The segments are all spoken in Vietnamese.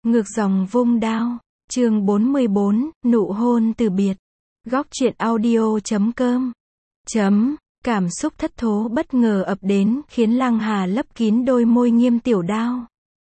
Ngược dòng vung đao. Chương 44, nụ hôn từ biệt. Góc truyện audio.com. Cảm xúc thất thố bất ngờ ập đến, khiến Lăng Hà lấp kín đôi môi Nghiêm Tiểu Đao.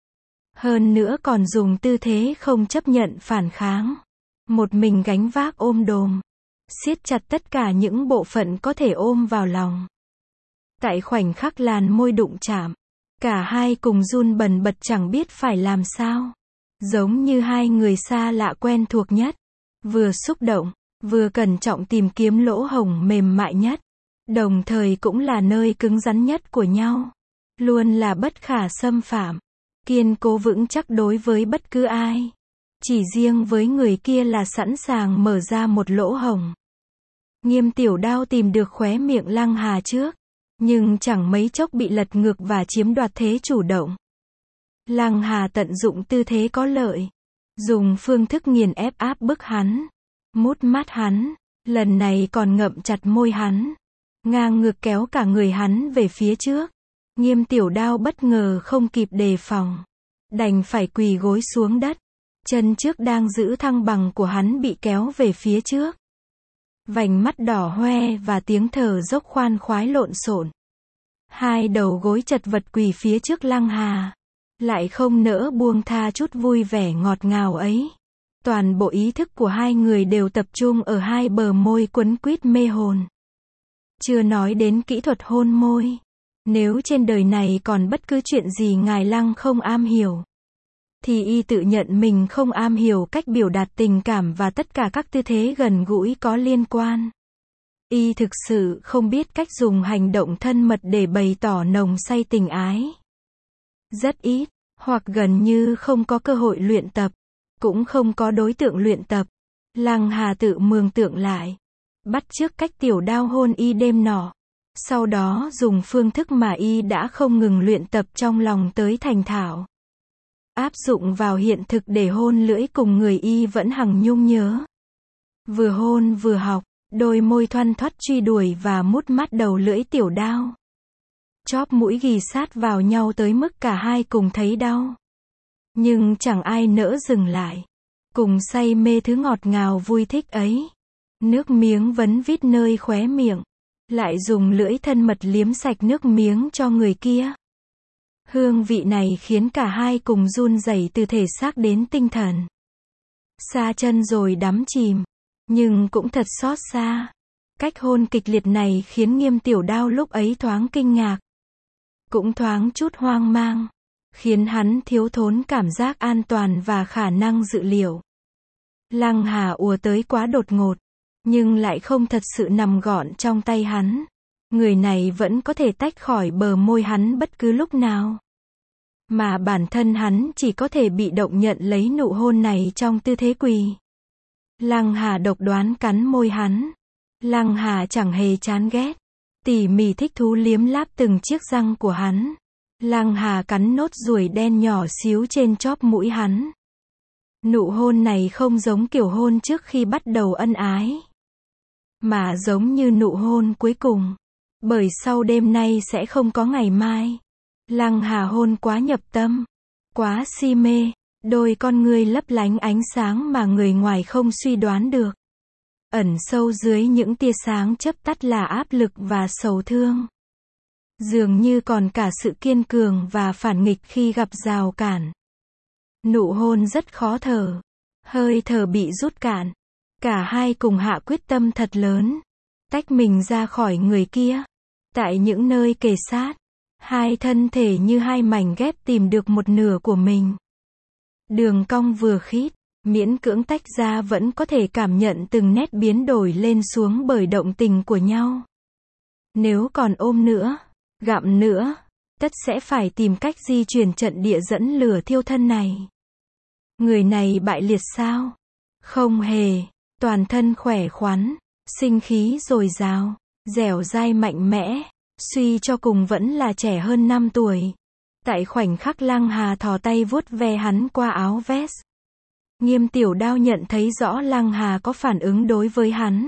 Hơn nữa còn dùng tư thế không chấp nhận phản kháng. Một mình gánh vác ôm đồm. Siết chặt tất cả những bộ phận có thể ôm vào lòng. Tại khoảnh khắc làn môi đụng chạm, cả hai cùng run bần bật chẳng biết phải làm sao. Giống như hai người xa lạ quen thuộc nhất. Vừa xúc động, vừa cẩn trọng tìm kiếm lỗ hổng mềm mại nhất. Đồng thời cũng là nơi cứng rắn nhất của nhau. Luôn là bất khả xâm phạm. Kiên cố vững chắc đối với bất cứ ai. Chỉ riêng với người kia là sẵn sàng mở ra một lỗ hổng. Nghiêm Tiểu Đao tìm được khóe miệng Lăng Hà trước. Nhưng chẳng mấy chốc bị lật ngược và chiếm đoạt thế chủ động. Lăng Hà tận dụng tư thế có lợi. Dùng phương thức nghiền ép áp bức hắn. Mút mắt hắn. Lần này còn ngậm chặt môi hắn. Ngang ngược kéo cả người hắn về phía trước. Nghiêm Tiểu Đao bất ngờ không kịp đề phòng. Đành phải quỳ gối xuống đất. Chân trước đang giữ thăng bằng của hắn bị kéo về phía trước. Vành mắt đỏ hoe và tiếng thở dốc khoan khoái lộn xộn. Hai đầu gối chật vật quỳ phía trước Lăng Hà. Lại không nỡ buông tha chút vui vẻ ngọt ngào ấy. Toàn bộ ý thức của hai người đều tập trung ở hai bờ môi quấn quýt mê hồn. Chưa nói đến kỹ thuật hôn môi. Nếu trên đời này còn bất cứ chuyện gì ngài Lăng không am hiểu, thì y tự nhận mình không am hiểu cách biểu đạt tình cảm và tất cả các tư thế gần gũi có liên quan. Y thực sự không biết cách dùng hành động thân mật để bày tỏ nồng say tình ái. Rất ít, hoặc gần như không có cơ hội luyện tập, cũng không có đối tượng luyện tập. Lăng Hà tự mường tượng lại, bắt chước cách Tiểu Đao hôn y đêm nọ. Sau đó dùng phương thức mà y đã không ngừng luyện tập trong lòng tới thành thạo. Áp dụng vào hiện thực để hôn lưỡi cùng người y vẫn hằng nhung nhớ. Vừa hôn vừa học, đôi môi thoăn thoắt truy đuổi và mút mắt đầu lưỡi Tiểu Đao. Chóp mũi ghì sát vào nhau tới mức cả hai cùng thấy đau. Nhưng chẳng ai nỡ dừng lại. Cùng say mê thứ ngọt ngào vui thích ấy. Nước miếng vấn vít nơi khóe miệng. Lại dùng lưỡi thân mật liếm sạch nước miếng cho người kia. Hương vị này khiến cả hai cùng run rẩy từ thể xác đến tinh thần. Xa chân rồi đắm chìm. Nhưng cũng thật xót xa. Cách hôn kịch liệt này khiến Nghiêm Tiểu Đao lúc ấy thoáng kinh ngạc. Cũng thoáng chút hoang mang. Khiến hắn thiếu thốn cảm giác an toàn và khả năng dự liệu. Lăng Hà ùa tới quá đột ngột. Nhưng lại không thật sự nằm gọn trong tay hắn. Người này vẫn có thể tách khỏi bờ môi hắn bất cứ lúc nào. Mà bản thân hắn chỉ có thể bị động nhận lấy nụ hôn này trong tư thế quỳ. Lăng Hà độc đoán cắn môi hắn. Lăng Hà chẳng hề chán ghét. Tỉ mỉ thích thú liếm láp từng chiếc răng của hắn. Lăng Hà cắn nốt ruồi đen nhỏ xíu trên chóp mũi hắn. Nụ hôn này không giống kiểu hôn trước khi bắt đầu ân ái. Mà giống như nụ hôn cuối cùng. Bởi sau đêm nay sẽ không có ngày mai. Lăng Hà hôn quá nhập tâm. Quá si mê. Đôi con ngươi lấp lánh ánh sáng mà người ngoài không suy đoán được. Ẩn sâu dưới những tia sáng chớp tắt là áp lực và sầu thương. Dường như còn cả sự kiên cường và phản nghịch khi gặp rào cản. Nụ hôn rất khó thở. Hơi thở bị rút cạn. Cả hai cùng hạ quyết tâm thật lớn. Tách mình ra khỏi người kia. Tại những nơi kề sát. Hai thân thể như hai mảnh ghép tìm được một nửa của mình. Đường cong vừa khít. Miễn cưỡng tách ra vẫn có thể cảm nhận từng nét biến đổi lên xuống bởi động tình của nhau. Nếu còn ôm nữa, gặm nữa, tất sẽ phải tìm cách di chuyển trận địa dẫn lửa thiêu thân này. Người này bại liệt sao? Không hề. Toàn thân khỏe khoắn, sinh khí dồi dào, dẻo dai mạnh mẽ, suy cho cùng vẫn là trẻ hơn 5 tuổi. Tại khoảnh khắc Lăng Hà thò tay vuốt ve hắn qua áo vest. Nghiêm Tiểu Đao nhận thấy rõ Lăng Hà có phản ứng đối với hắn.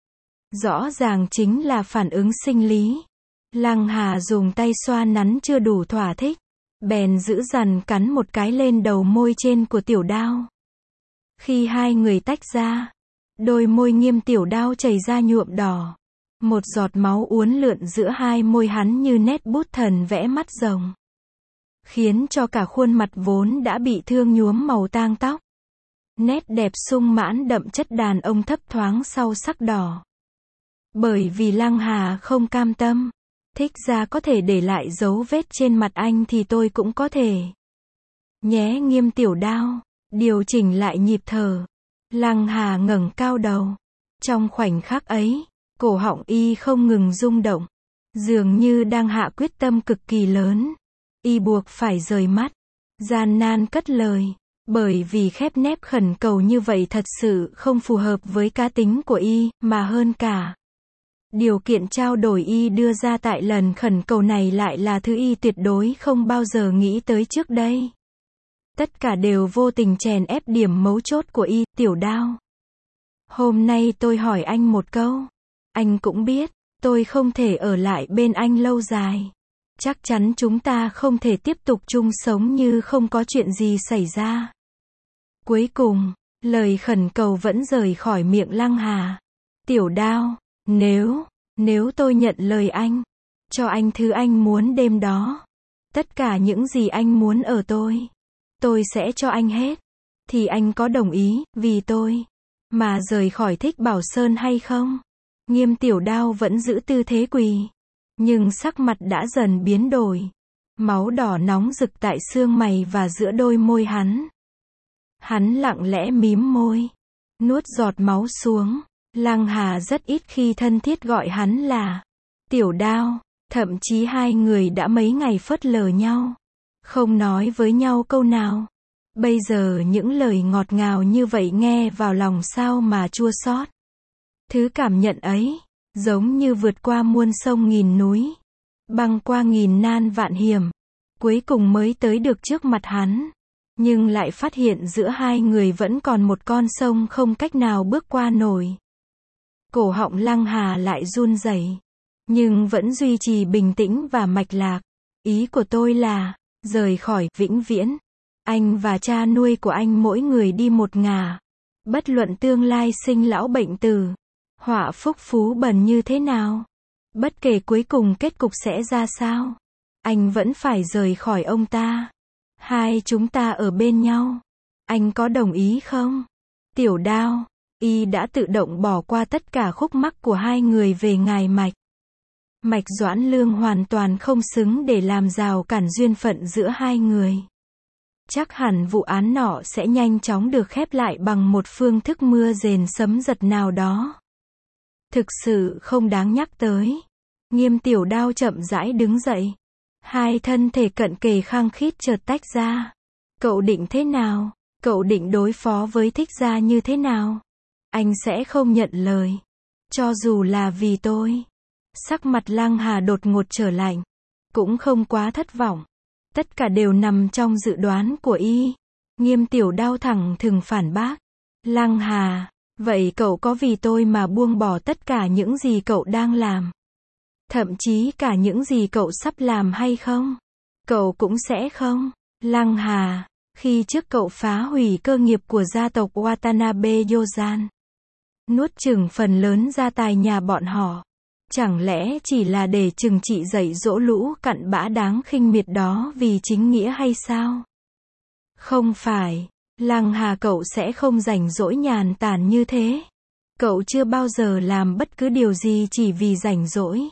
Rõ ràng chính là phản ứng sinh lý. Lăng Hà dùng tay xoa nắn chưa đủ thỏa thích. bèn giữ dằn cắn một cái lên đầu môi trên của Tiểu Đao. Khi hai người tách ra, đôi môi Nghiêm Tiểu Đao chảy ra nhuộm đỏ. Một giọt máu uốn lượn giữa hai môi hắn như nét bút thần vẽ mắt rồng, khiến cho cả khuôn mặt vốn đã bị thương nhuốm màu tang tóc. Nét đẹp sung mãn đậm chất đàn ông thấp thoáng sau sắc đỏ. Bởi vì Lăng Hà không cam tâm, thích ra có thể để lại dấu vết trên mặt anh thì tôi cũng có thể. Nhé Nghiêm Tiểu Đao, điều chỉnh lại nhịp thở. Lăng Hà ngẩng cao đầu. Trong khoảnh khắc ấy, cổ họng y không ngừng rung động, dường như đang hạ quyết tâm cực kỳ lớn. Y buộc phải rời mắt, gian nan cất lời, bởi vì khép nép khẩn cầu như vậy thật sự không phù hợp với cá tính của y, mà hơn cả, điều kiện trao đổi y đưa ra tại lần khẩn cầu này lại là thứ y tuyệt đối không bao giờ nghĩ tới trước đây. Tất cả đều vô tình chèn ép điểm mấu chốt của y. Tiểu Đao, hôm nay tôi hỏi anh một câu. Anh cũng biết, tôi không thể ở lại bên anh lâu dài. Chắc chắn chúng ta không thể tiếp tục chung sống như không có chuyện gì xảy ra. Cuối cùng, lời khẩn cầu vẫn rời khỏi miệng Lăng Hà. Tiểu Đao, nếu tôi nhận lời anh, cho anh thứ anh muốn đêm đó, tất cả những gì anh muốn ở tôi sẽ cho anh hết, thì anh có đồng ý, vì tôi, mà rời khỏi Thích Bảo Sơn hay không? Nghiêm Tiểu Đao vẫn giữ tư thế quỳ, nhưng sắc mặt đã dần biến đổi. Máu đỏ nóng rực tại xương mày và giữa đôi môi hắn. Hắn lặng lẽ mím môi, nuốt giọt máu xuống. Lăng Hà rất ít khi thân thiết gọi hắn là Tiểu Đao, thậm chí hai người đã mấy ngày phớt lờ nhau, không nói với nhau câu nào. Bây giờ những lời ngọt ngào như vậy nghe vào lòng sao mà chua xót. Thứ cảm nhận ấy, giống như vượt qua muôn sông nghìn núi, băng qua nghìn nan vạn hiểm, cuối cùng mới tới được trước mặt hắn. Nhưng lại phát hiện giữa hai người vẫn còn một con sông không cách nào bước qua nổi. Cổ họng Lăng Hà lại run rẩy, nhưng vẫn duy trì bình tĩnh và mạch lạc. Ý của tôi là, rời khỏi, vĩnh viễn. Anh và cha nuôi của anh mỗi người đi một ngả. Bất luận tương lai sinh lão bệnh tử, họa phúc phú bần như thế nào, bất kể cuối cùng kết cục sẽ ra sao, anh vẫn phải rời khỏi ông ta. Hai chúng ta ở bên nhau. Anh có đồng ý không? Tiểu Đao, y đã tự động bỏ qua tất cả khúc mắc của hai người về ngài Mạch. Mạch Doãn Lương hoàn toàn không xứng để làm rào cản duyên phận giữa hai người. Chắc hẳn vụ án nọ sẽ nhanh chóng được khép lại bằng một phương thức mưa rền sấm giật nào đó. Thực sự không đáng nhắc tới. Nghiêm Tiểu Đao chậm rãi đứng dậy. Hai thân thể cận kề khăng khít chợt tách ra. Cậu định thế nào? Cậu định đối phó với Thích Gia như thế nào? Anh sẽ không nhận lời. Cho dù là vì tôi. Sắc mặt Lăng Hà đột ngột trở lạnh. Cũng không quá thất vọng. Tất cả đều nằm trong dự đoán của y. Nghiêm Tiểu Đao thẳng thừng phản bác. Lăng Hà, vậy cậu có vì tôi mà buông bỏ tất cả những gì cậu đang làm? Thậm chí cả những gì cậu sắp làm hay không? Cậu cũng sẽ không. Lăng Hà, khi trước cậu phá hủy cơ nghiệp của gia tộc Watanabe Yozan, nuốt chửng phần lớn gia tài nhà bọn họ. Chẳng lẽ chỉ là để trừng trị dạy dỗ lũ cặn bã đáng khinh miệt đó vì chính nghĩa hay sao? Không phải. Lăng Hà, cậu sẽ không rảnh rỗi nhàn tản như thế. Cậu chưa bao giờ làm bất cứ điều gì chỉ vì rảnh rỗi.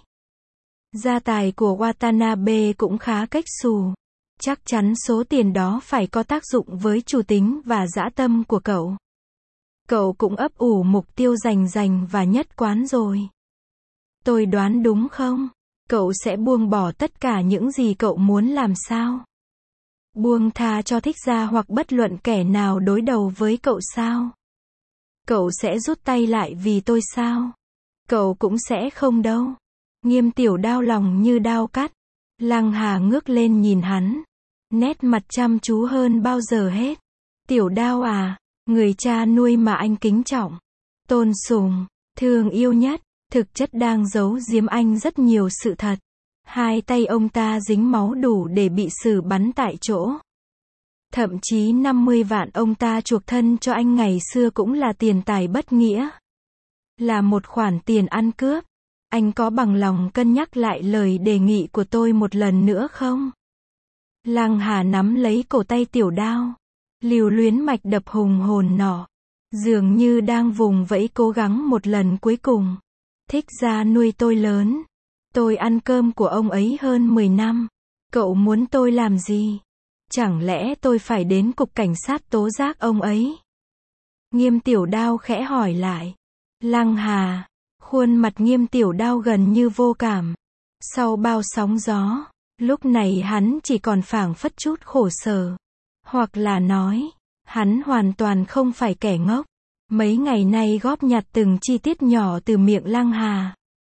Gia tài của Watanabe cũng khá cách xù. Chắc chắn số tiền đó phải có tác dụng với chủ tính và dã tâm của cậu. Cậu cũng ấp ủ mục tiêu rành và nhất quán rồi. Tôi đoán đúng không? Cậu sẽ buông bỏ tất cả những gì cậu muốn làm sao? Buông tha cho Thích Gia hoặc bất luận kẻ nào đối đầu với cậu sao? Cậu sẽ rút tay lại vì tôi sao? Cậu cũng sẽ không đâu. Nghiêm Tiểu Đao lòng như đao cắt. Lăng Hà ngước lên nhìn hắn, nét mặt chăm chú hơn bao giờ hết. Tiểu Đao à, người cha nuôi mà anh kính trọng, tôn sùng, thương yêu nhất, thực chất đang giấu giếm anh rất nhiều sự thật. Hai tay ông ta dính máu đủ để bị xử bắn tại chỗ. Thậm chí 50 vạn ông ta chuộc thân cho anh ngày xưa cũng là tiền tài bất nghĩa. Là một khoản tiền ăn cướp. Anh có bằng lòng cân nhắc lại lời đề nghị của tôi một lần nữa không? Lăng Hà nắm lấy cổ tay Tiểu Đao. Lưu luyến mạch đập hùng hồn nọ. Dường như đang vùng vẫy cố gắng một lần cuối cùng. Thích ra nuôi tôi lớn. Tôi ăn cơm của ông ấy hơn 10 năm. Cậu muốn tôi làm gì? Chẳng lẽ tôi phải đến cục cảnh sát tố giác ông ấy? Nghiêm Tiểu Đao khẽ hỏi lại. Lăng Hà. Khuôn mặt Nghiêm Tiểu Đao gần như vô cảm. Sau bao sóng gió, lúc này hắn chỉ còn phảng phất chút khổ sở. Hoặc là nói, hắn hoàn toàn không phải kẻ ngốc. Mấy ngày nay góp nhặt từng chi tiết nhỏ từ miệng Lăng Hà.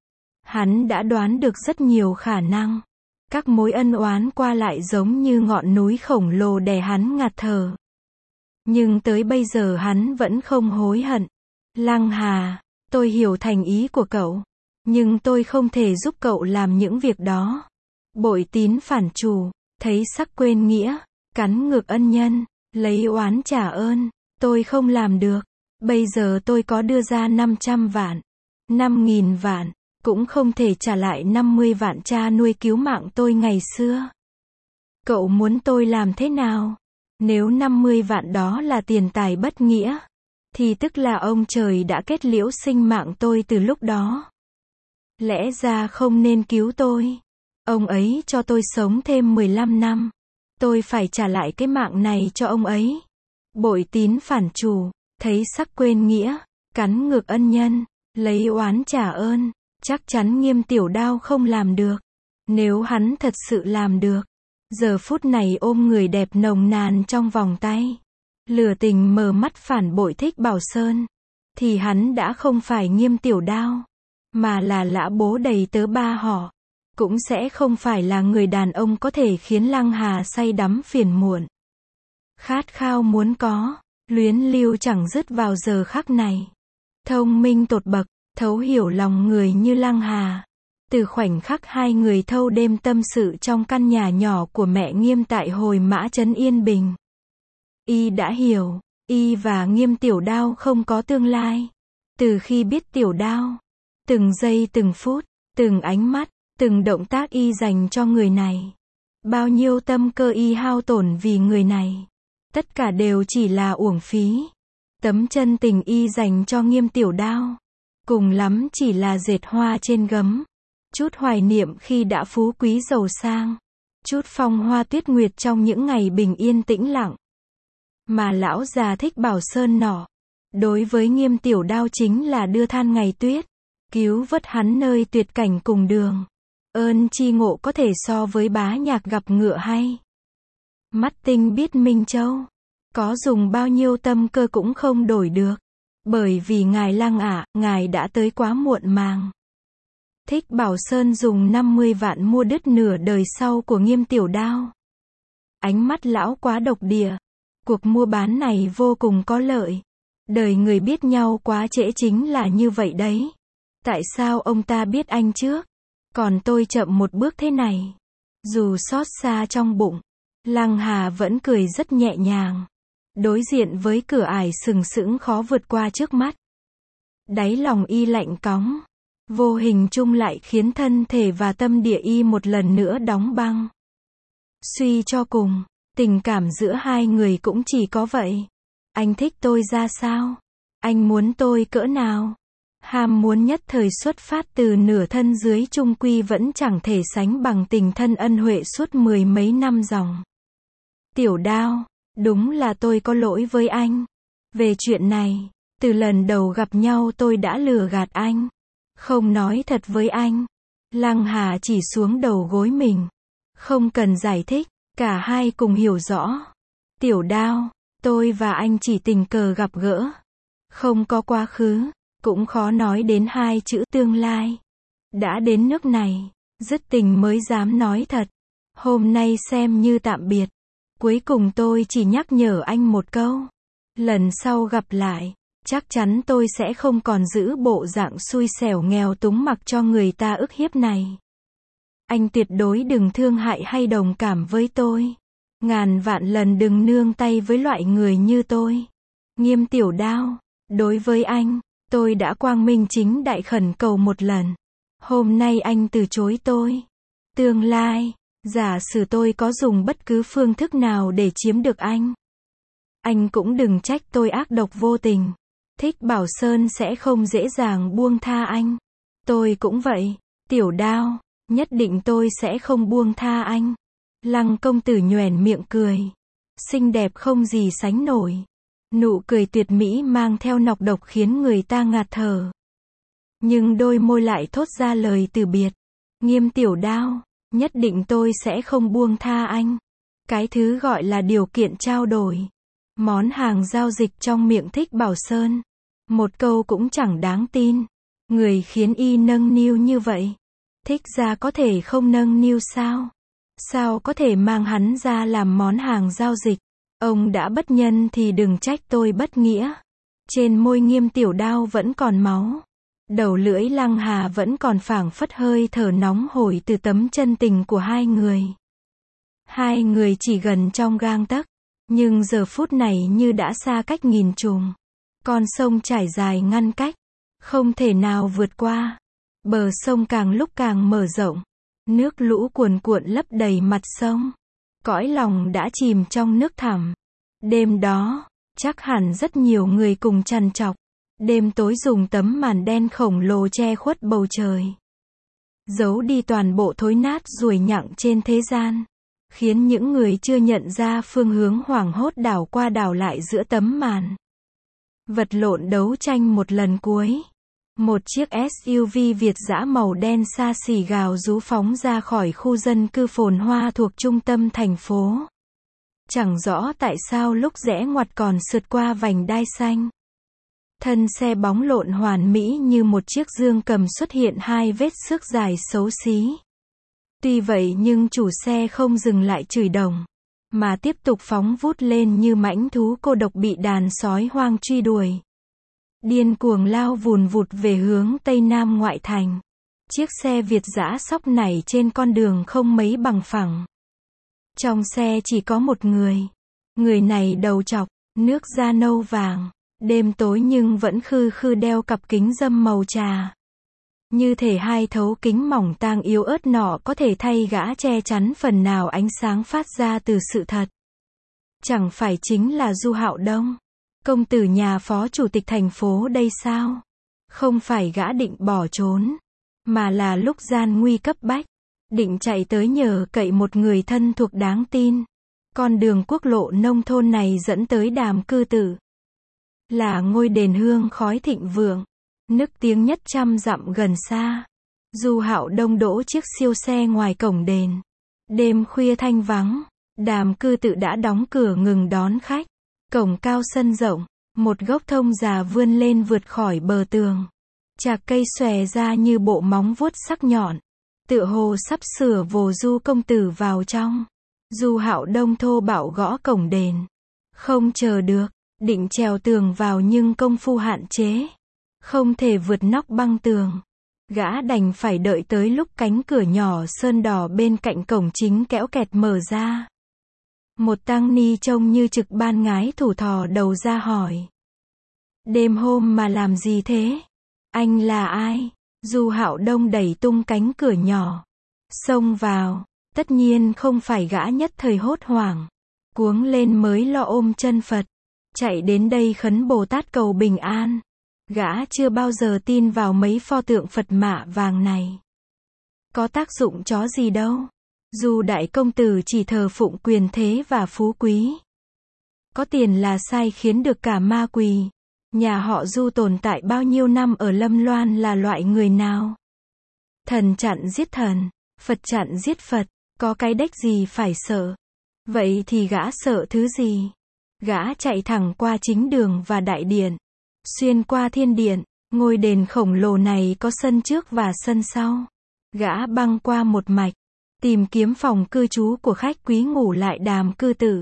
Hắn đã đoán được rất nhiều khả năng. Các mối ân oán qua lại giống như ngọn núi khổng lồ đè hắn ngạt thở. Nhưng tới bây giờ hắn vẫn không hối hận. Lăng Hà, tôi hiểu thành ý của cậu. Nhưng tôi không thể giúp cậu làm những việc đó. Bội tín phản chủ, thấy sắc quên nghĩa, cắn ngược ân nhân, lấy oán trả ơn. Tôi không làm được. Bây giờ tôi có đưa ra 500 vạn, 5.000 vạn, cũng không thể trả lại 50 vạn cha nuôi cứu mạng tôi ngày xưa. Cậu muốn tôi làm thế nào? Nếu 50 vạn đó là tiền tài bất nghĩa, thì tức là ông trời đã kết liễu sinh mạng tôi từ lúc đó. Lẽ ra không nên cứu tôi. Ông ấy cho tôi sống thêm 15 năm. Tôi phải trả lại cái mạng này cho ông ấy. Bội tín phản chủ, thấy sắc quên nghĩa, cắn ngược ân nhân, lấy oán trả ơn. Chắc chắn Nghiêm Tiểu Đao không làm được. Nếu hắn thật sự làm được, giờ phút này ôm người đẹp nồng nàn trong vòng tay, lừa tình mờ mắt phản bội Thích Bảo Sơn, thì hắn đã không phải Nghiêm Tiểu Đao, mà là lã bố đầy tớ ba họ. Cũng sẽ không phải là người đàn ông có thể khiến Lăng Hà say đắm phiền muộn. Khát khao muốn có, luyến lưu chẳng dứt vào giờ khắc này. Thông minh tột bậc, thấu hiểu lòng người như Lăng Hà. Từ khoảnh khắc hai người thâu đêm tâm sự trong căn nhà nhỏ của mẹ Nghiêm tại Hồi Mã trấn Yên Bình. Y đã hiểu, Y và Nghiêm Tiểu Đao không có tương lai. Từ khi biết Tiểu Đao, từng giây từng phút, từng ánh mắt, từng động tác Y dành cho người này. Bao nhiêu tâm cơ Y hao tổn vì người này. Tất cả đều chỉ là uổng phí. Tấm chân tình Y dành cho Nghiêm Tiểu Đao, cùng lắm chỉ là dệt hoa trên gấm. Chút hoài niệm khi đã phú quý giàu sang. Chút phong hoa tuyết nguyệt trong những ngày bình yên tĩnh lặng. Mà lão già Thích Bảo Sơn nọ, đối với Nghiêm Tiểu Đao chính là đưa than ngày tuyết, cứu vớt hắn nơi tuyệt cảnh cùng đường. Ơn chi ngộ có thể so với bá nhạc gặp ngựa hay. Mắt tinh biết Minh Châu, có dùng bao nhiêu tâm cơ cũng không đổi được. Bởi vì ngài Lăng ạ, ngài đã tới quá muộn màng. Thích Bảo Sơn dùng 50 vạn mua đứt nửa đời sau của Nghiêm Tiểu Đao. Ánh mắt lão quá độc địa. Cuộc mua bán này vô cùng có lợi. Đời người biết nhau quá trễ chính là như vậy đấy. Tại sao ông ta biết anh trước, còn tôi chậm một bước thế này? Dù xót xa trong bụng, Lăng Hà vẫn cười rất nhẹ nhàng. Đối diện với cửa ải sừng sững khó vượt qua trước mắt. Đáy lòng Y lạnh cóng. Vô hình chung lại khiến thân thể và tâm địa Y một lần nữa đóng băng. Suy cho cùng, tình cảm giữa hai người cũng chỉ có vậy. Anh thích tôi ra sao? Anh muốn tôi cỡ nào? Ham muốn nhất thời xuất phát từ nửa thân dưới chung quy vẫn chẳng thể sánh bằng tình thân ân huệ suốt 10 mấy năm dòng. Tiểu Đao, đúng là tôi có lỗi với anh. Về chuyện này, từ lần đầu gặp nhau tôi đã lừa gạt anh. Không nói thật với anh. Lăng Hà chỉ xuống đầu gối mình. Không cần giải thích, cả hai cùng hiểu rõ. Tiểu Đao, tôi và anh chỉ tình cờ gặp gỡ. Không có quá khứ, cũng khó nói đến hai chữ tương lai. Đã đến nước này, dứt tình mới dám nói thật. Hôm nay xem như tạm biệt. Cuối cùng tôi chỉ nhắc nhở anh một câu. Lần sau gặp lại, chắc chắn tôi sẽ không còn giữ bộ dạng xui xẻo nghèo túng mặc cho người ta ức hiếp này. Anh tuyệt đối đừng thương hại hay đồng cảm với tôi. Ngàn vạn lần đừng nương tay với loại người như tôi. Nghiêm Tiểu Đao, đối với anh, tôi đã quang minh chính đại khẩn cầu một lần. Hôm nay anh từ chối tôi. Tương lai, giả sử tôi có dùng bất cứ phương thức nào để chiếm được anh cũng đừng trách tôi ác độc vô tình. Thích Bảo Sơn sẽ không dễ dàng buông tha anh. Tôi cũng vậy, Tiểu Đao, nhất định tôi sẽ không buông tha anh. Lăng công tử nhoẻn miệng cười. Xinh đẹp không gì sánh nổi. Nụ cười tuyệt mỹ mang theo nọc độc khiến người ta ngạt thở. Nhưng đôi môi lại thốt ra lời từ biệt. Nghiêm Tiểu Đao, nhất định tôi sẽ không buông tha anh. Cái thứ gọi là điều kiện trao đổi. Món hàng giao dịch trong miệng Thích Bảo Sơn. Một câu cũng chẳng đáng tin. Người khiến y nâng niu như vậy. Thích gia có thể không nâng niu sao? Sao có thể mang hắn ra làm món hàng giao dịch? Ông đã bất nhân thì đừng trách tôi bất nghĩa. Trên môi Nghiêm Tiểu Đao vẫn còn máu. Đầu lưỡi Lăng Hà vẫn còn phảng phất hơi thở nóng hổi từ tấm chân tình của hai người. Hai người chỉ gần trong gang tấc, nhưng giờ phút này như đã xa cách nghìn trùng. Con sông trải dài ngăn cách, không thể nào vượt qua. Bờ sông càng lúc càng mở rộng, nước lũ cuồn cuộn lấp đầy mặt sông. Cõi lòng đã chìm trong nước thẳm. Đêm đó, chắc hẳn rất nhiều người cùng trằn trọc. Đêm tối dùng tấm màn đen khổng lồ che khuất bầu trời. Giấu đi toàn bộ thối nát ruồi nhặng trên thế gian. Khiến những người chưa nhận ra phương hướng hoảng hốt đảo qua đảo lại giữa tấm màn. Vật lộn đấu tranh một lần cuối. Một chiếc SUV Việt dã màu đen xa xỉ gào rú phóng ra khỏi khu dân cư phồn hoa thuộc trung tâm thành phố. Chẳng rõ tại sao lúc rẽ ngoặt còn sượt qua vành đai xanh. Thân xe bóng lộn hoàn mỹ như một chiếc dương cầm xuất hiện hai vết xước dài xấu xí. Tuy vậy nhưng chủ xe không dừng lại chửi đồng, mà tiếp tục phóng vút lên như mãnh thú cô độc bị đàn sói hoang truy đuổi. Điên cuồng lao vùn vụt về hướng Tây Nam ngoại thành. Chiếc xe Việt dã xóc nảy trên con đường không mấy bằng phẳng. Trong xe chỉ có một người. Người này đầu trọc, nước da nâu vàng. Đêm tối nhưng vẫn khư khư đeo cặp kính râm màu trà. Như thể hai thấu kính mỏng tang yếu ớt nọ có thể thay gã che chắn phần nào ánh sáng phát ra từ sự thật. Chẳng phải chính là Du Hạo Đông, công tử nhà phó chủ tịch thành phố đây sao? Không phải gã định bỏ trốn, mà là lúc gian nguy cấp bách, định chạy tới nhờ cậy một người thân thuộc đáng tin. Con đường quốc lộ nông thôn này dẫn tới Đàm Cư Tử. Là ngôi đền hương khói thịnh vượng, nức tiếng nhất trăm dặm gần xa. Du Hạo Đông đỗ chiếc siêu xe ngoài cổng đền. Đêm khuya thanh vắng, Đàm Cư Tự đã đóng cửa ngừng đón khách. Cổng cao sân rộng, một gốc thông già vươn lên vượt khỏi bờ tường. Chạc cây xòe ra như bộ móng vuốt sắc nhọn, tựa hồ sắp sửa vồ Du công tử vào trong. Du Hạo Đông thô bạo gõ cổng đền. Không chờ được, định trèo tường vào nhưng công phu hạn chế. Không thể vượt nóc băng tường. Gã đành phải đợi tới lúc cánh cửa nhỏ sơn đỏ bên cạnh cổng chính kéo kẹt mở ra. Một tăng ni trông như trực ban ngái thủ thò đầu ra hỏi. Đêm hôm mà làm gì thế? Anh là ai? Du Hạo Đông đẩy tung cánh cửa nhỏ, xông vào. Tất nhiên không phải gã nhất thời hốt hoảng, cuống lên mới lo ôm chân Phật, chạy đến đây khấn Bồ Tát cầu bình an. Gã chưa bao giờ tin vào mấy pho tượng Phật mạ vàng này. Có tác dụng chó gì đâu. Dù đại công tử chỉ thờ phụng quyền thế và phú quý. Có tiền là sai khiến được cả ma quỷ. Nhà họ Du tồn tại bao nhiêu năm ở Lâm Loan là loại người nào? Thần chặn giết thần, Phật chặn giết Phật, có cái đếch gì phải sợ? Vậy thì gã sợ thứ gì? Gã chạy thẳng qua chính đường và đại điện, xuyên qua thiên điện. Ngôi đền khổng lồ này có sân trước và sân sau. Gã băng qua một mạch, tìm kiếm phòng cư trú của khách quý ngủ lại Đàm Cư Tử.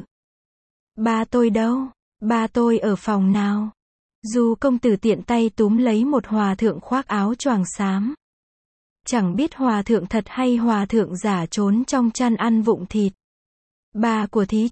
Ba tôi đâu? Ba tôi ở phòng nào? Du công tử tiện tay túm lấy một hòa thượng khoác áo choàng xám, Chẳng biết hòa thượng thật hay hòa thượng giả trốn trong chăn ăn vụng thịt. Bà của thí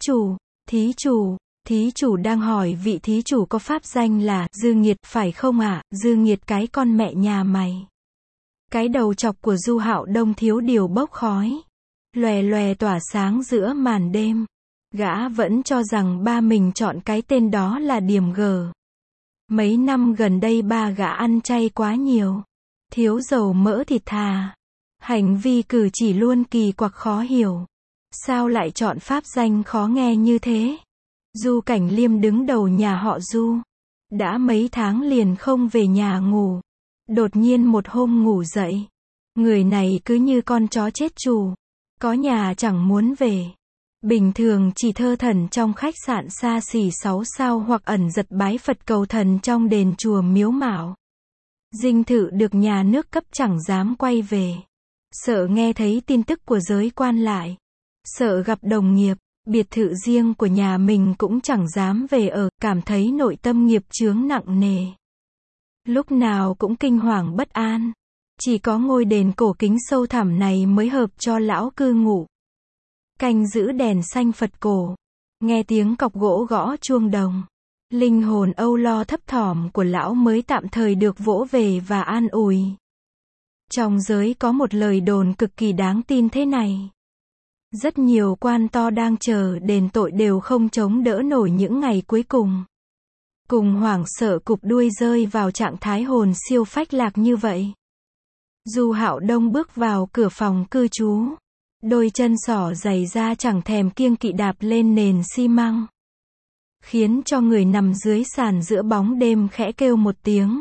chủ đang hỏi vị thí chủ có pháp danh là Dư Nghiệt phải không ạ? Dư Nghiệt cái con mẹ nhà mày. Cái đầu chọc của Du Hạo Đông thiếu điều bốc khói, lòe lòe tỏa sáng giữa màn đêm. Gã vẫn cho rằng ba mình chọn cái tên đó là điểm G. Mấy năm gần đây ba gã ăn chay quá nhiều, thiếu dầu mỡ thịt thà. Hành vi cử chỉ luôn kỳ quặc khó hiểu. Sao lại chọn pháp danh khó nghe như thế? Du Cảnh Liêm đứng đầu nhà họ Du. Đã mấy tháng liền không về nhà ngủ. Đột nhiên một hôm ngủ dậy. Người này cứ như con chó chết chủ. Có nhà chẳng muốn về. Bình thường chỉ thơ thẩn trong khách sạn xa xỉ 6 sao hoặc ẩn giật bái Phật cầu thần trong đền chùa miếu mạo. Dinh thự được nhà nước cấp chẳng dám quay về. Sợ nghe thấy tin tức của giới quan lại. Sợ gặp đồng nghiệp, biệt thự riêng của nhà mình cũng chẳng dám về ở, cảm thấy nội tâm nghiệp chướng nặng nề. Lúc nào cũng kinh hoàng bất an. Chỉ có ngôi đền cổ kính sâu thẳm này mới hợp cho lão cư ngụ. Canh giữ đèn xanh Phật cổ. Nghe tiếng cọc gỗ gõ chuông đồng. Linh hồn âu lo thấp thỏm của lão mới tạm thời được vỗ về và an ủi. Trong giới có một lời đồn cực kỳ đáng tin thế này. Rất nhiều quan to đang chờ đền tội đều không chống đỡ nổi những ngày cuối cùng. Cùng hoảng sợ cụp đuôi rơi vào trạng thái hồn siêu phách lạc như vậy. Du Hạo Đông bước vào cửa phòng cư trú. Đôi chân xỏ giày da chẳng thèm kiêng kỵ đạp lên nền xi măng. Khiến cho người nằm dưới sàn giữa bóng đêm khẽ kêu một tiếng.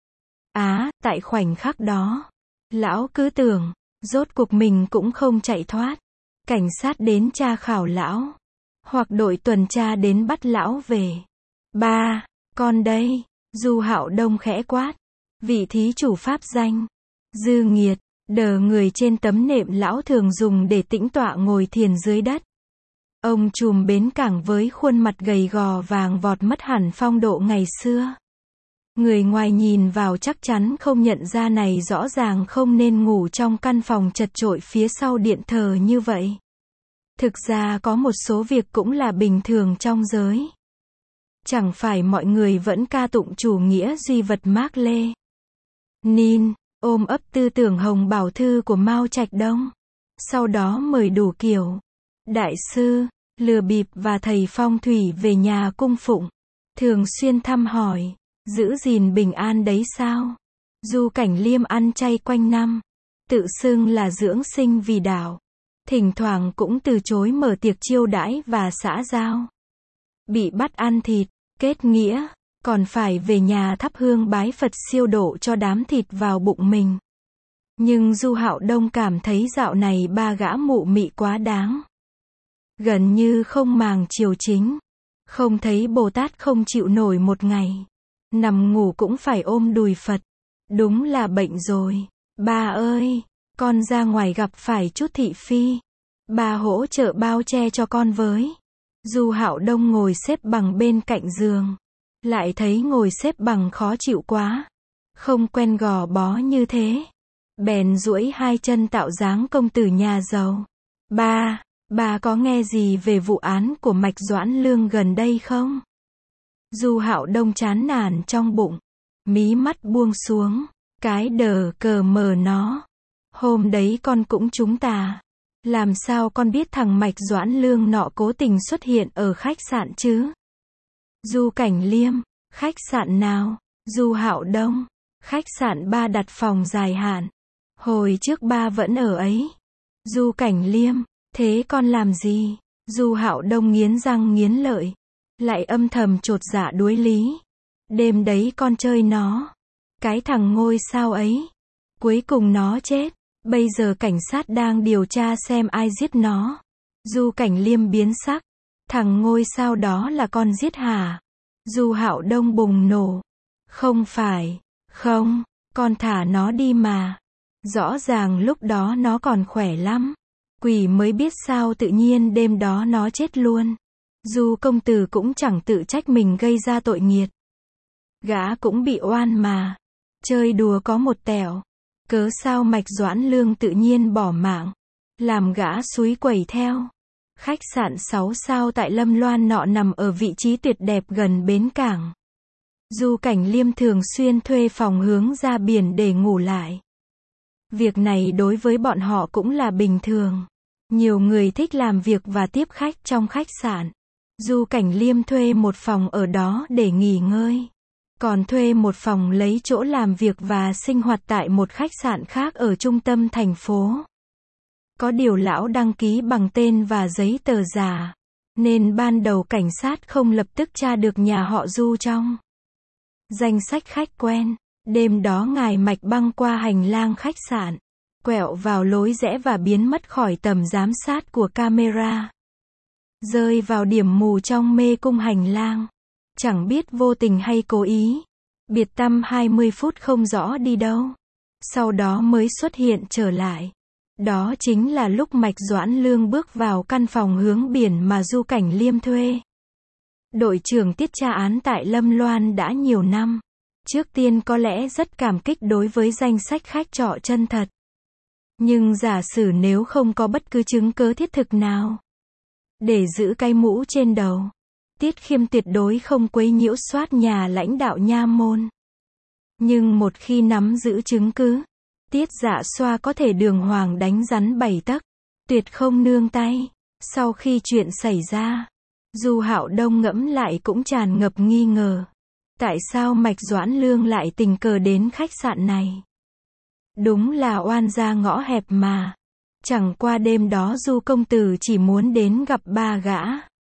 Tại khoảnh khắc đó, lão cứ tưởng, rốt cuộc mình cũng không chạy thoát. Cảnh sát đến tra khảo lão. Hoặc đội tuần tra đến bắt lão về. Ba, con đây. Du Hạo Đông khẽ quát. Vị thí chủ pháp danh. Dư Nghiệt. Đờ người trên tấm nệm lão thường dùng để tĩnh tọa ngồi thiền dưới đất. Ông trùm bến cảng với khuôn mặt gầy gò vàng vọt mất hẳn phong độ ngày xưa. Người ngoài nhìn vào chắc chắn không nhận ra này rõ ràng không nên ngủ trong căn phòng chật chội phía sau điện thờ như vậy. Thực ra có một số việc cũng là bình thường trong giới. Chẳng phải mọi người vẫn ca tụng chủ nghĩa duy vật Mác Lê Nin, ôm ấp tư tưởng Hồng Bảo Thư của Mao Trạch Đông. Sau đó mời đủ kiểu đại sư, lừa bịp và thầy phong thủy về nhà cung phụng. Thường xuyên thăm hỏi, giữ gìn bình an đấy sao? Du Cảnh Liêm ăn chay quanh năm. Tự xưng là dưỡng sinh vì đạo. Thỉnh thoảng cũng từ chối mở tiệc chiêu đãi và xã giao. Bị bắt ăn thịt, kết nghĩa, còn phải về nhà thắp hương bái Phật siêu độ cho đám thịt vào bụng mình. Nhưng Du Hạo Đông cảm thấy dạo này ba gã mụ mị quá đáng. Gần như không màng triều chính. Không thấy Bồ Tát không chịu nổi một ngày. Nằm ngủ cũng phải ôm đùi Phật. Đúng là bệnh rồi. Ba ơi, con ra ngoài gặp phải chút thị phi. Ba hỗ trợ bao che cho con với. Du Hạo Đông ngồi xếp bằng bên cạnh giường. Lại thấy ngồi xếp bằng khó chịu quá. Không quen gò bó như thế. Bèn duỗi hai chân tạo dáng công tử nhà giàu. Bà có nghe gì về vụ án của Mạch Doãn Lương gần đây không? Du Hạo Đông chán nản trong bụng. Mí mắt buông xuống. Cái đờ cờ mờ nó. Hôm đấy con cũng trúng tà. Làm sao con biết thằng Mạch Doãn Lương nọ cố tình xuất hiện ở khách sạn chứ? Du Cảnh Liêm. Khách sạn nào? Du Hạo Đông. Khách sạn ba đặt phòng dài hạn. Hồi trước ba vẫn ở ấy. Du Cảnh Liêm. Thế con làm gì? Du Hạo Đông nghiến răng nghiến lợi. Lại âm thầm chột dạ đuối lý. Đêm đấy con chơi nó. Cái thằng ngôi sao ấy. Cuối cùng nó chết. Bây giờ cảnh sát đang điều tra xem ai giết nó. Du Cảnh Liêm biến sắc. Thằng ngôi sao đó là con giết hả? Du Hạo Đông bùng nổ. Không phải. Không, con thả nó đi mà. Rõ ràng lúc đó nó còn khỏe lắm. Quỷ mới biết sao tự nhiên đêm đó nó chết luôn. Du công tử cũng chẳng tự trách mình gây ra tội nghiệt. Gã cũng bị oan mà. Chơi đùa có một tẹo. Cớ sao Mạch Doãn Lương tự nhiên bỏ mạng, làm gã xúi quẩy theo. Khách sạn 6 sao tại Lâm Loan nọ nằm ở vị trí tuyệt đẹp gần bến cảng. Du Cảnh Liêm thường xuyên thuê phòng hướng ra biển để ngủ lại. Việc này đối với bọn họ cũng là bình thường. Nhiều người thích làm việc và tiếp khách trong khách sạn. Du Cảnh Liêm thuê một phòng ở đó để nghỉ ngơi. Còn thuê một phòng lấy chỗ làm việc và sinh hoạt tại một khách sạn khác ở trung tâm thành phố. Có điều lão đăng ký bằng tên và giấy tờ giả, nên ban đầu cảnh sát không lập tức tra được nhà họ Du trong danh sách khách quen. Đêm đó ngài Mạch băng qua hành lang khách sạn, quẹo vào lối rẽ và biến mất khỏi tầm giám sát của camera. Rơi vào điểm mù trong mê cung hành lang. Chẳng biết vô tình hay cố ý. Biệt tăm 20 phút không rõ đi đâu. Sau đó mới xuất hiện trở lại. Đó chính là lúc Mạch Doãn Lương bước vào căn phòng hướng biển mà Du Cảnh Liêm thuê. Đội trưởng tiết tra án tại Lâm Loan đã nhiều năm. Trước tiên có lẽ rất cảm kích đối với danh sách khách trọ chân thật. Nhưng giả sử nếu không có bất cứ chứng cớ thiết thực nào để giữ cái mũ trên đầu, Tiết Khiêm tuyệt đối không quấy nhiễu soát nhà lãnh đạo nha môn. Nhưng một khi nắm giữ chứng cứ, Tiết Dạ Xoa có thể đường hoàng đánh rắn 7 tấc, tuyệt không nương tay. Sau khi chuyện xảy ra, Du Hạo Đông ngẫm lại cũng tràn ngập nghi ngờ. Tại sao Mạch Doãn Lương lại tình cờ đến khách sạn này? Đúng là oan gia ngõ hẹp mà. Chẳng qua đêm đó Du công tử chỉ muốn đến gặp ba gã.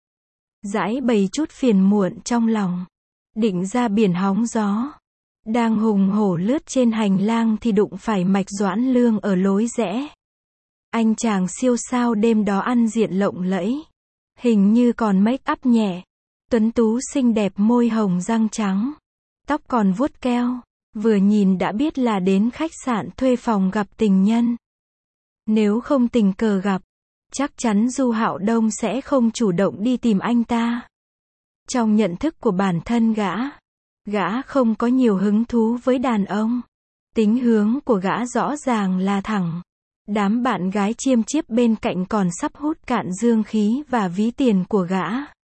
Giải bày chút phiền muộn trong lòng. Định ra biển hóng gió. Đang hùng hổ lướt trên hành lang thì đụng phải Mạch Doãn Lương ở lối rẽ. Anh chàng siêu sao đêm đó ăn diện lộng lẫy. Hình như còn make up nhẹ. Tuấn tú xinh đẹp, môi hồng răng trắng. Tóc còn vuốt keo. Vừa nhìn đã biết là đến khách sạn thuê phòng gặp tình nhân. Nếu không tình cờ gặp, chắc chắn Du Hạo Đông sẽ không chủ động đi tìm anh ta. Trong nhận thức của bản thân gã không có nhiều hứng thú với đàn ông. Tính hướng của gã rõ ràng là thẳng. Đám bạn gái chiêm chiếp bên cạnh còn sắp hút cạn dương khí và ví tiền của gã.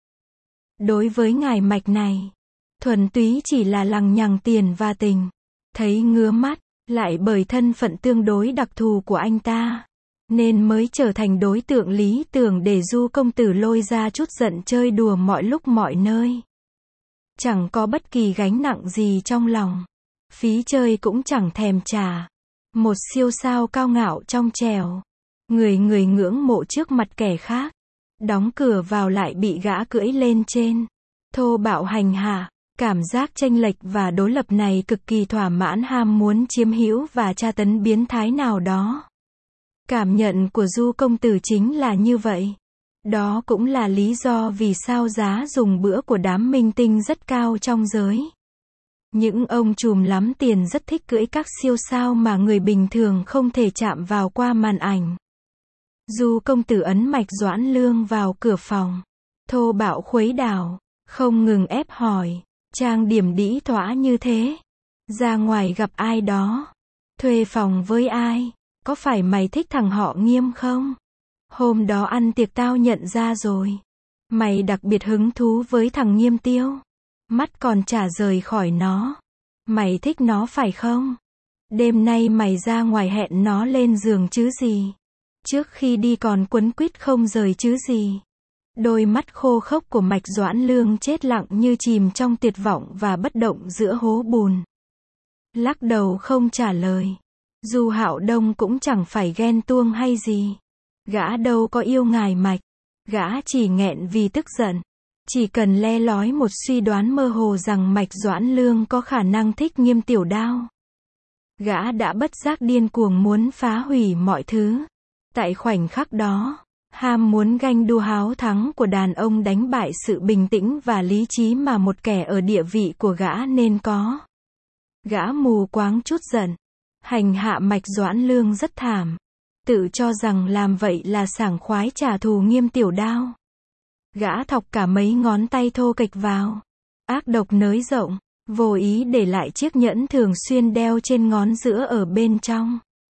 Đối với ngài Mạch này, thuần túy chỉ là lằng nhằng tiền và tình. Thấy ngứa mắt, lại bởi thân phận tương đối đặc thù của anh ta, nên mới trở thành đối tượng lý tưởng để Du công tử lôi ra chút giận chơi đùa mọi lúc mọi nơi. Chẳng có bất kỳ gánh nặng gì trong lòng. Phí chơi cũng chẳng thèm trả. Một siêu sao cao ngạo trong trẻo. Người ngưỡng mộ trước mặt kẻ khác. Đóng cửa vào lại bị gã cưỡi lên trên. Thô bạo hành hạ. Cảm giác chênh lệch và đối lập này cực kỳ thỏa mãn ham muốn chiếm hữu và tra tấn biến thái nào đó. Cảm nhận của Du công tử chính là như vậy. Đó cũng là lý do vì sao giá dùng bữa của đám minh tinh rất cao trong giới. Những ông trùm lắm tiền rất thích cưỡi các siêu sao mà người bình thường không thể chạm vào qua màn ảnh. Du công tử ấn Mạch Doãn Lương vào cửa phòng. Thô bạo khuấy đảo. Không ngừng ép hỏi. Trang điểm đĩ thỏa như thế. Ra ngoài gặp ai đó. Thuê phòng với ai. Có phải mày thích thằng họ Nghiêm không? Hôm đó ăn tiệc tao nhận ra rồi. Mày đặc biệt hứng thú với thằng Nghiêm Tiêu. Mắt còn chả rời khỏi nó. Mày thích nó phải không? Đêm nay mày ra ngoài hẹn nó lên giường chứ gì? Trước khi đi còn quấn quýt không rời chứ gì? Đôi mắt khô khốc của Mạch Doãn Lương chết lặng như chìm trong tuyệt vọng và bất động giữa hố bùn. Lắc đầu không trả lời. Du Hạo Đông cũng chẳng phải ghen tuông hay gì. Gã đâu có yêu ngài Mạch. Gã chỉ nghẹn vì tức giận. Chỉ cần le lói một suy đoán mơ hồ rằng Mạch Doãn Lương có khả năng thích Nghiêm Tiểu Đao. Gã đã bất giác điên cuồng muốn phá hủy mọi thứ. Tại khoảnh khắc đó, ham muốn ganh đua háo thắng của đàn ông đánh bại sự bình tĩnh và lý trí mà một kẻ ở địa vị của gã nên có. Gã mù quáng chút giận. Hành hạ Mạch Doãn Lương rất thảm. Tự cho rằng làm vậy là sảng khoái trả thù Nghiêm Tiểu Đao. Gã thọc cả mấy ngón tay thô kệch vào. Ác độc nới rộng. Vô ý để lại chiếc nhẫn thường xuyên đeo trên ngón giữa ở bên trong.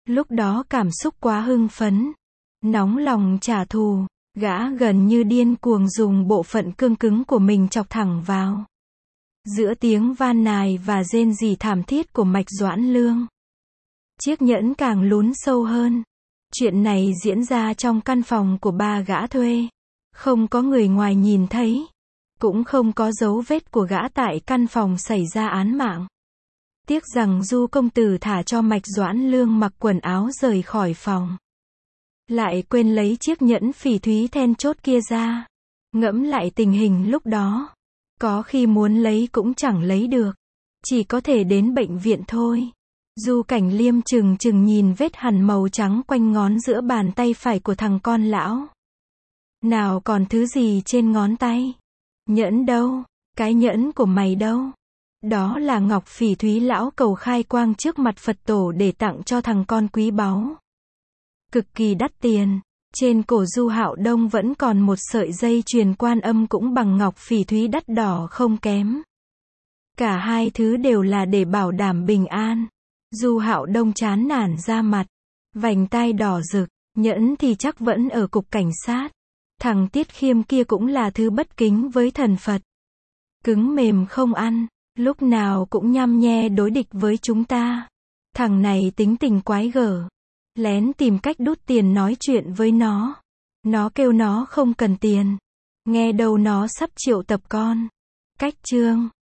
Lúc đó cảm xúc quá hưng phấn, nóng lòng trả thù, gã gần như điên cuồng dùng bộ phận cương cứng của mình chọc thẳng vào. Giữa tiếng van nài và rên rỉ thảm thiết của Mạch Doãn Lương, chiếc nhẫn càng lún sâu hơn. Chuyện này diễn ra trong căn phòng của ba gã thuê. Không có người ngoài nhìn thấy. Cũng không có dấu vết của gã tại căn phòng xảy ra án mạng. Tiếc rằng Du công tử thả cho Mạch Doãn Lương mặc quần áo rời khỏi phòng. Lại quên lấy chiếc nhẫn phỉ thúy then chốt kia ra. Ngẫm lại tình hình lúc đó. Có khi muốn lấy cũng chẳng lấy được. Chỉ có thể đến bệnh viện thôi. Du Cảnh Liêm chừng nhìn vết hằn màu trắng quanh ngón giữa bàn tay phải của thằng con lão. Nào còn thứ gì trên ngón tay? Nhẫn đâu? Cái nhẫn của mày đâu? Đó là ngọc phỉ thúy lão cầu khai quang trước mặt Phật tổ để tặng cho thằng con quý báu. Cực kỳ đắt tiền. Trên cổ Du Hạo Đông vẫn còn một sợi dây chuyền Quan Âm cũng bằng ngọc phỉ thúy đắt đỏ không kém. Cả hai thứ đều là để bảo đảm bình an. Du Hạo Đông chán nản ra mặt. Vành tai đỏ rực. Nhẫn thì chắc vẫn ở cục cảnh sát. Thằng Tiết Khiêm kia cũng là thứ bất kính với thần Phật. Cứng mềm không ăn. Lúc nào cũng nhăm nhe đối địch với chúng ta. Thằng này tính tình quái gở. Lén tìm cách đút tiền nói chuyện với nó. Nó kêu nó không cần tiền. Nghe đâu nó sắp triệu tập con. Cách chương